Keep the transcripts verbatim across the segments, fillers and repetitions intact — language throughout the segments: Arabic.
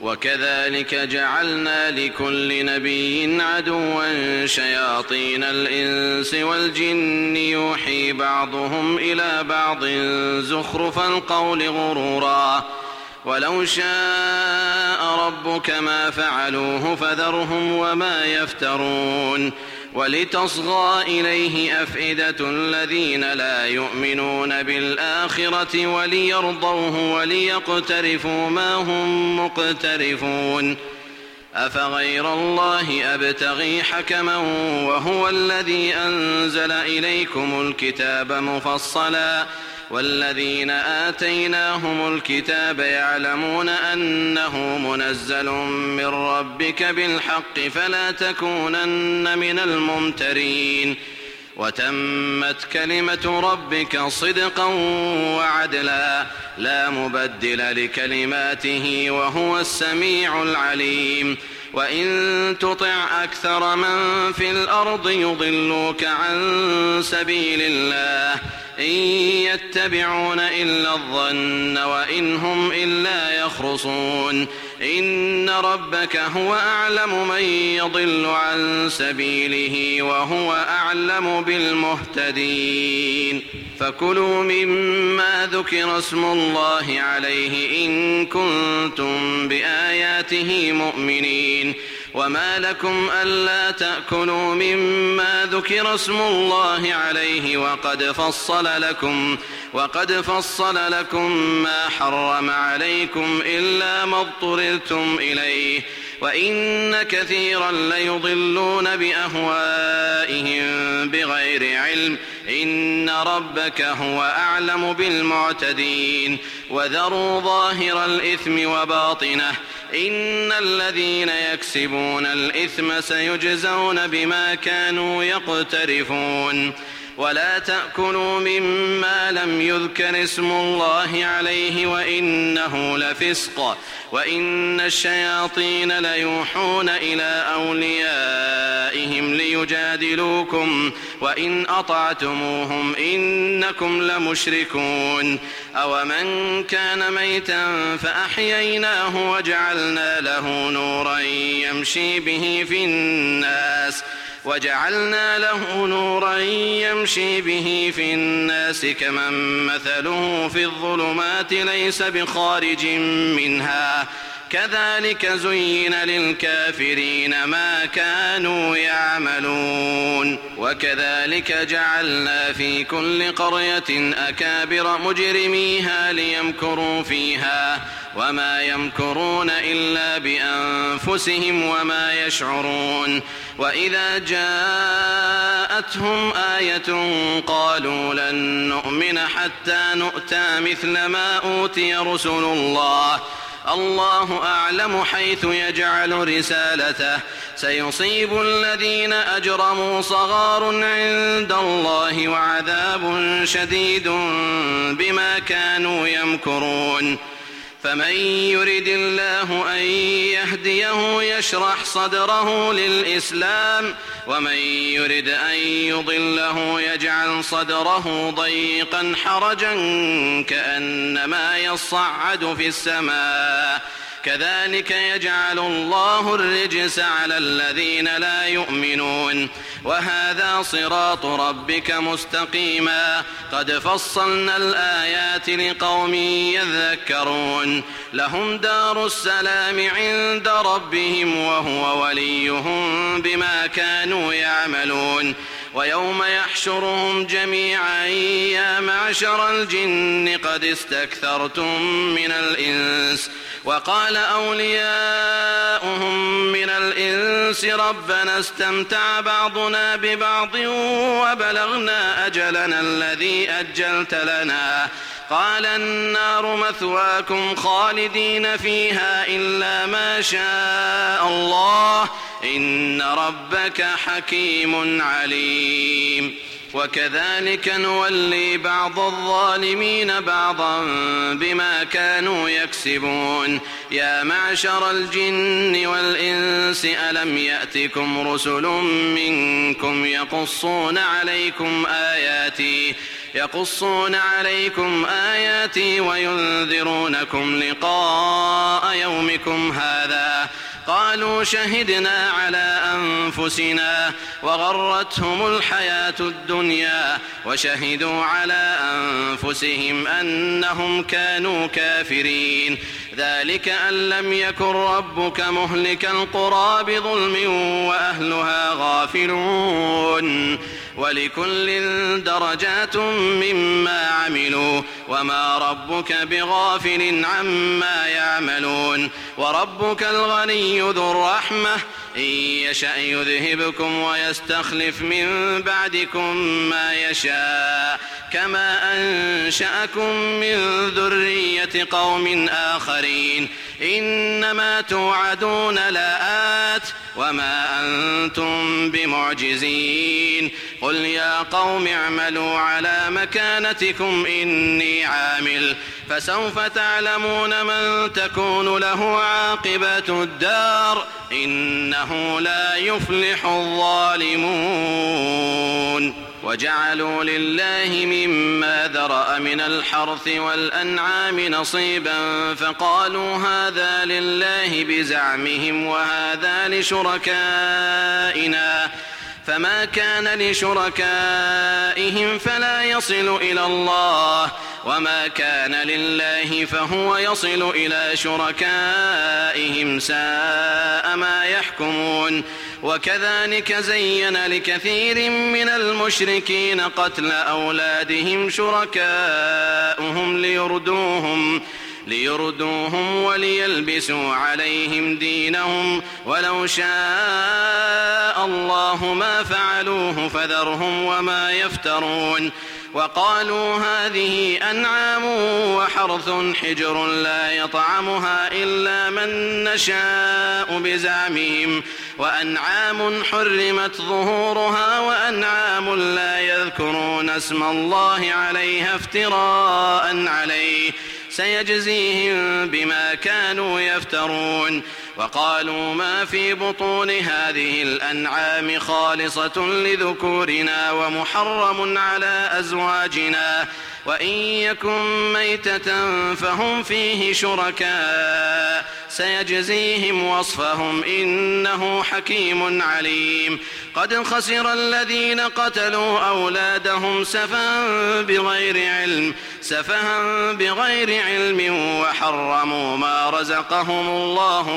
وكذلك جعلنا لكل نبي عدوا شياطين الإنس والجن يوحي بعضهم إلى بعض زخرف القول غرورا ولو شاء ربك ما فعلوه فذرهم وما يفترون ولتصغى إليه أفئدة الذين لا يؤمنون بالآخرة وليرضوه وليقترفوا ما هم مقترفون أفغير الله أبتغي حكما وهو الذي أنزل إليكم الكتاب مفصلا والذين آتيناهم الكتاب يعلمون أنه منزل من ربك بالحق فلا تكونن من الممترين وتمت كلمة ربك صدقا وعدلا لا مبدل لكلماته وهو السميع العليم وإن تطع أكثر من في الأرض يضلوك عن سبيل الله إن يتبعون إلا الظن وإن هم إلا يخرصون إن ربك هو أعلم من يضل عن سبيله وهو أعلم بالمهتدين فكلوا مما ذكر اسم الله عليه إن كنتم بآياته مؤمنين وما لكم ألا تأكلوا مما ذكر اسم الله عليه وقد فصل لكم وقد فصل لكم ما حرم عليكم إلا ما اضطررتم إليه وإن كثيرا ليضلون بأهوائهم بغير علم إن ربك هو أعلم بالمعتدين وذروا ظاهر الإثم وباطنه إن الذين يكسبون الإثم سيجزون بما كانوا يقترفون ولا تأكلوا مما لم يذكر اسم الله عليه وإنه لفسق وإن الشياطين ليوحون إلى أوليائهم ليجادلوكم وإن أطعتموهم إنكم لمشركون أومن كان ميتا فأحييناه وجعلنا له نورا يمشي به في الناس وجعلنا له نورا يمشي به في الناس كمن مثله في الظلمات ليس بخارج منها كذلك زين للكافرين ما كانوا يعملون وكذلك جعلنا في كل قرية أكابر مجرميها ليمكروا فيها وما يمكرون إلا بأنفسهم وما يشعرون وإذا جاءتهم آية قالوا لن نؤمن حتى نؤتى مثل ما أوتي رسل الله الله أعلم حيث يجعل رسالته سيصيب الذين أجرموا صغار عند الله وعذاب شديد بما كانوا يمكرون فمن يرد الله أن يهديه يشرح صدره للإسلام ومن يرد أن يضله يجعل صدره ضيقا حرجا كأنما يصعد في السماء كذلك يجعل الله الرجس على الذين لا يؤمنون وهذا صراط ربك مستقيما قد فصلنا الآيات لقوم يذكرون لهم دار السلام عند ربهم وهو وليهم بما كانوا يعملون ويوم يحشرهم جميعا يا معشر الجن قد استكثرتم من الإنس وقال أولياؤهم من الإنس ربنا استمتع بعضنا ببعض وبلغنا أجلنا الذي أجلت لنا قال النار مثواكم خالدين فيها إلا ما شاء الله إن ربك حكيم عليم وكذلك نولي بعض الظالمين بعضا بما كانوا يكسبون يا معشر الجن والإنس ألم يأتكم رسل منكم يقصون عليكم آياتي يقصون عليكم آياتي وينذرونكم لقاء يومكم هذا قالوا شهدنا على أنفسنا وغرتهم الحياة الدنيا وشهدوا على أنفسهم أنهم كانوا كافرين ذلك أن لم يكن ربك مهلك القرى بظلم وأهلها غافلون ولكل درجات مما عملوا وما ربك بغافل عما يعملون وربك الغني ذو الرحمة إن يشأ يذهبكم ويستخلف من بعدكم ما يشاء كما أنشأكم من ذرية قوم آخرين إنما توعدون لآت وما أنتم بمعجزين قل يا قوم اعملوا على مكانتكم إني عامل فسوف تعلمون من تكون له عاقبة الدار إنه لا يفلح الظالمون وجعلوا لله مما ذرأ من الحرث والأنعام نصيبا فقالوا هذا لله بزعمهم وهذا لشركائنا فما كان لشركائهم فلا يصل إلى الله وما كان لله فهو يصل إلى شركائهم ساء ما يحكمون وكذلك زين لكثير من المشركين قتل أولادهم شركاؤهم ليردوهم ليردوهم وليلبسوا عليهم دينهم ولو شاء الله ما فعلوه فذرهم وما يفترون وقالوا هذه أنعام وحرث حجر لا يطعمها إلا من نشاء بزعمهم وأنعام حرمت ظهورها وأنعام لا يذكرون اسم الله عليها افتراء عليه سيجزيهم بما كانوا يفترون وقالوا ما في بطون هذه الأنعام خالصة لذكورنا ومحرم على أزواجنا وإن يكن ميتة فهم فيه شركاء سيجزيهم وصفهم إنه حكيم عليم قد خسر الذين قتلوا أولادهم سفها بغير علم سفها بغير علم وحرموا ما رزقهم الله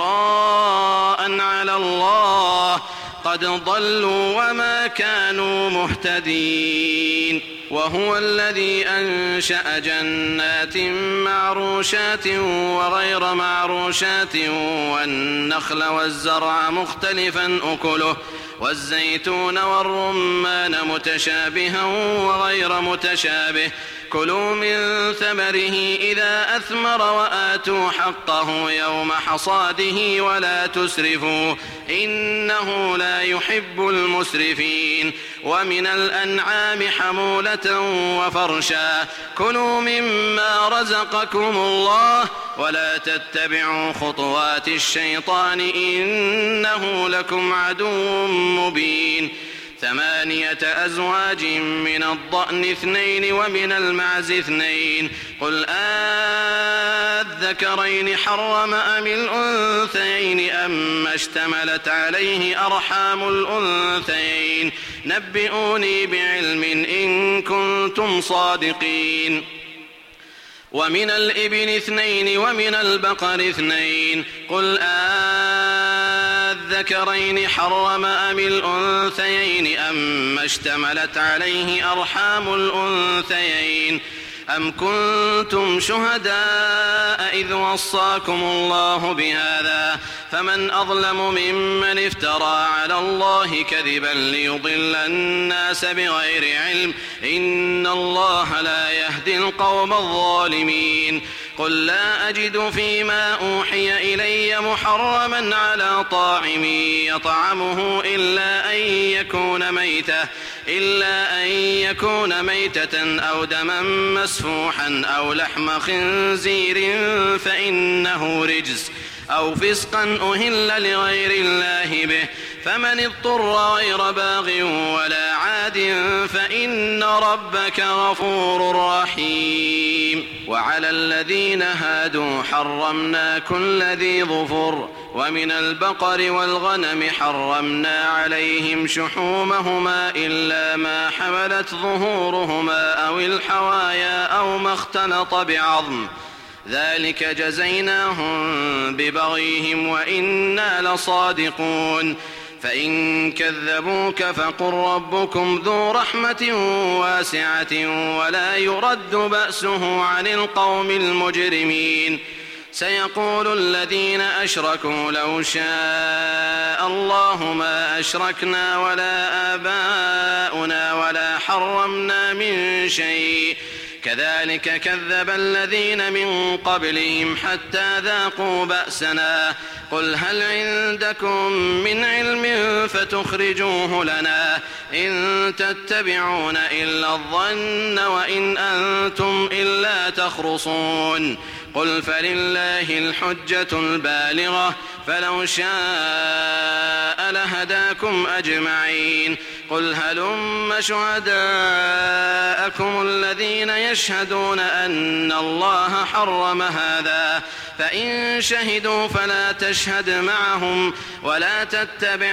افتراء على الله قد ضلوا وما كانوا مهتدين وهو الذي أنشأ جنات معروشات وغير معروشات والنخل والزرع مختلفا أكله والزيتون والرمان متشابها وغير متشابه كلوا من ثمره إذا أثمر وآتوا حقه يوم حصاده ولا تسرفوا إنه لا يحب المسرفين ومن الأنعام حمولة وفرشا كلوا مما رزقكم الله ولا تتبعوا خطوات الشيطان إنه لكم عدو مبين ثمانية أزواج من الضأن اثنين ومن المعز اثنين قل آذكرين حرم أم الأنثيين أما اشتملت عليه أرحام الأنثيين نبئوني بعلم إن كنتم صادقين ومن الإبل اثنين ومن البقر اثنين قل آذكرين حرم أم الأنثيين أما اشتملت عليه أرحام الأنثيين أم كنتم شهداء إذ وصاكم الله بهذا فمن أظلم ممن افترى على الله كذبا ليضل الناس بغير علم إن الله لا يهدي القوم الظالمين قل لا أجد فيما أوحي إلي محرما على طاعم يطعمه إلا أن يكون ميتة إلا أن يكون ميتة أو دما مسفوحا أو لحم خنزير فإنه رجس أو فسقا أهل لغير الله به فمن اضطر غير باغ ولا عاد فإن ربك غفور رحيم. وعلى الذين هادوا حرمنا كل ذي ظفر ومن البقر والغنم حرمنا عليهم شحومهما إلا ما حملت ظهورهما أو الحوايا أو ما اختلط بعظم ذلك جزيناهم ببغيهم وإنا لصادقون. فإن كذبوك فقل ربكم ذو رحمة واسعة ولا يرد بأسه عن القوم المجرمين. سيقول الذين أشركوا لو شاء الله ما أشركنا ولا آباؤنا ولا حرمنا من شيء كذلك كذب الذين من قبلهم حتى ذاقوا بأسنا. قل هل عندكم من علم فتخرجوه لنا إن تتبعون إلا الظن وإن أنتم إلا تخرصون. قل فلله الحجة البالغة فلو شاء لهداكم أجمعين. قل هلم شهداءكم الذين يشهدون أن الله حرم هذا فإن شهدوا فلا تشهد معهم ولا تتبع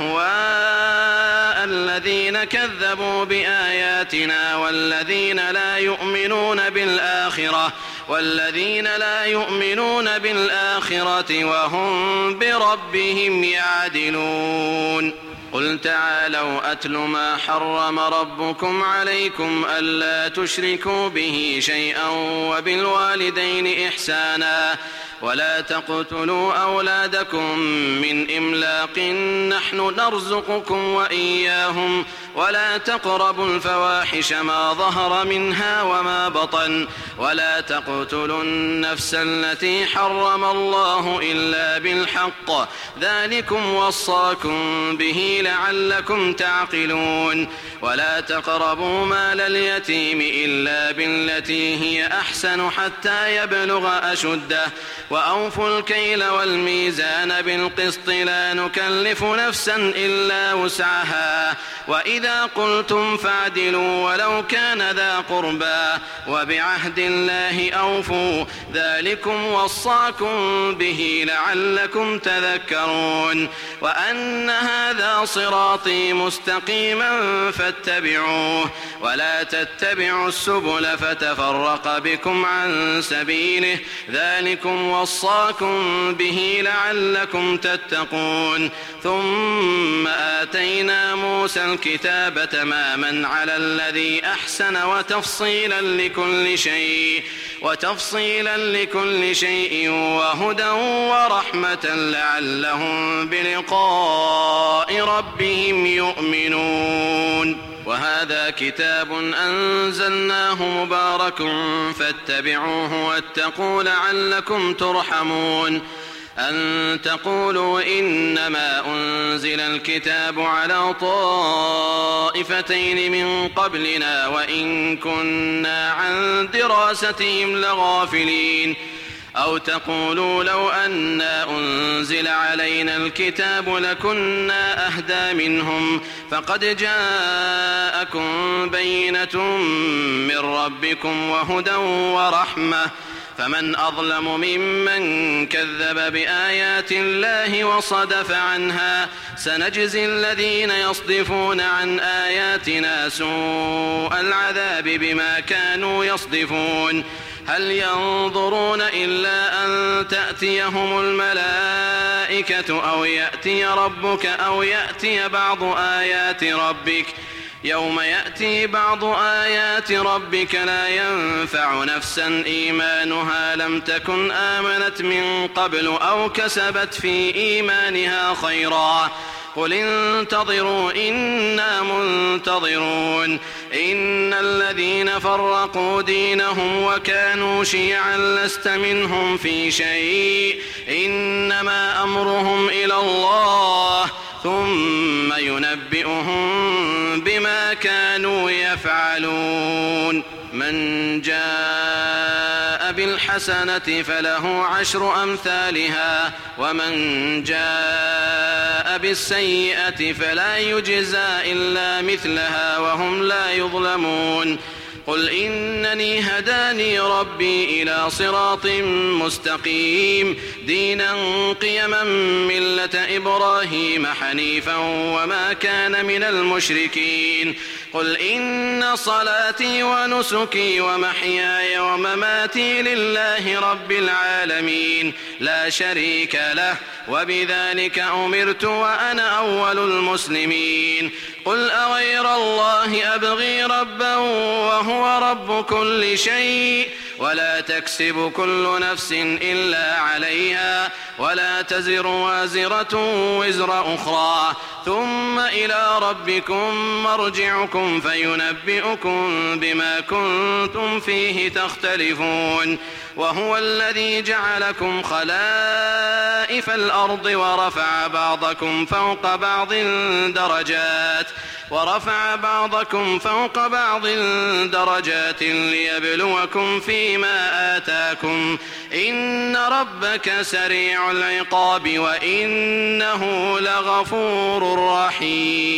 أهواء الذين كذبوا بآياتنا والذين لا يؤمنون بالآخرة والذين لا يؤمنون بالآخرة وهم بربهم يعدلون. قل تعالوا أتل ما حرم ربكم عليكم ألا تشركوا به شيئا وبالوالدين إحسانا ولا تقتلوا أولادكم من إملاق نحن نرزقكم وإياهم ولا تقربوا الفواحش ما ظهر منها وما بطن ولا تقتلوا النفس التي حرم الله إلا بالحق ذلكم وصاكم به لعلكم تعقلون. ولا تقربوا مال اليتيم إلا بالتي هي أحسن حتى يبلغ أشده وأوفوا الكيل والميزان بالقسط لا نكلف نفسا إلا وسعها وإذا قلتم فاعدلوا ولو كان ذا قربى وبعهد الله أوفوا ذلكم وصاكم به لعلكم تذكرون. وأن هذا صراطي مستقيما فاتبعوه ولا تتبعوا السبل فتفرق بكم عن سبيله ذلكم وصاكم به لعلكم تتقون. ثم آتينا موسى الكتاب تماما على الذي أحسن وتفصيلا لكل شيء وتفصيلا لكل شيء وهدى ورحمة لعلهم بلقاء ربهم يؤمنون. وهذا كتاب أنزلناه مبارك فاتبعوه واتقوا لعلكم ترحمون. أن تقولوا إنما أنزل الكتاب على طائفتين من قبلنا وإن كنا عن دراستهم لغافلين أو تقولوا لو أنا أنزل علينا الكتاب لكنا أهدى منهم فقد جاءكم بينة من ربكم وهدى ورحمة فمن أظلم ممن كذب بآيات الله وصدف عنها سنجزي الذين يصدفون عن آياتنا سوء العذاب بما كانوا يصدفون. هل ينظرون إلا أن تأتيهم الملائكة أو يأتي ربك أو يأتي بعض آيات ربك يوم يأتي بعض آيات ربك لا ينفع نفسا إيمانها لم تكن آمنت من قبل أو كسبت في إيمانها خيرا قل انتظروا إنا منتظرون. إن الذين فرقوا دينهم وكانوا شيعا لست منهم في شيء إنما أمرهم إلى الله ثم ينبئهم بما كانوا يفعلون. من جاء بالحسنة بالحسنة فله عشر أمثالها ومن جاء بالسيئة فلا يجزى إلا مثلها وهم لا يظلمون قل إنني هداني ربي إلى صراط مستقيم دينا قيما ملة إبراهيم حنيفا وما كان من المشركين قل إن صلاتي ونسكي ومحياي ومماتي لله رب العالمين لا شريك له وبذلك أمرت وأنا أول المسلمين قل أغير الله أبغي ربا وهو رب كل شيء ولا تكسب كل نفس إلا عليها ولا تزر وازرة وزر أخرى ثم إلى ربكم مرجعكم فينبئكم بما كنتم فيه تختلفون وهو الذي جعلكم خلائف الأرض ورفع بعضكم فوق بعض درجات ورفع بعضكم فوق بعض درجات ليبلوكم فيما آتاكم إن ربك سريع العقاب وإنه لغفور رحيم.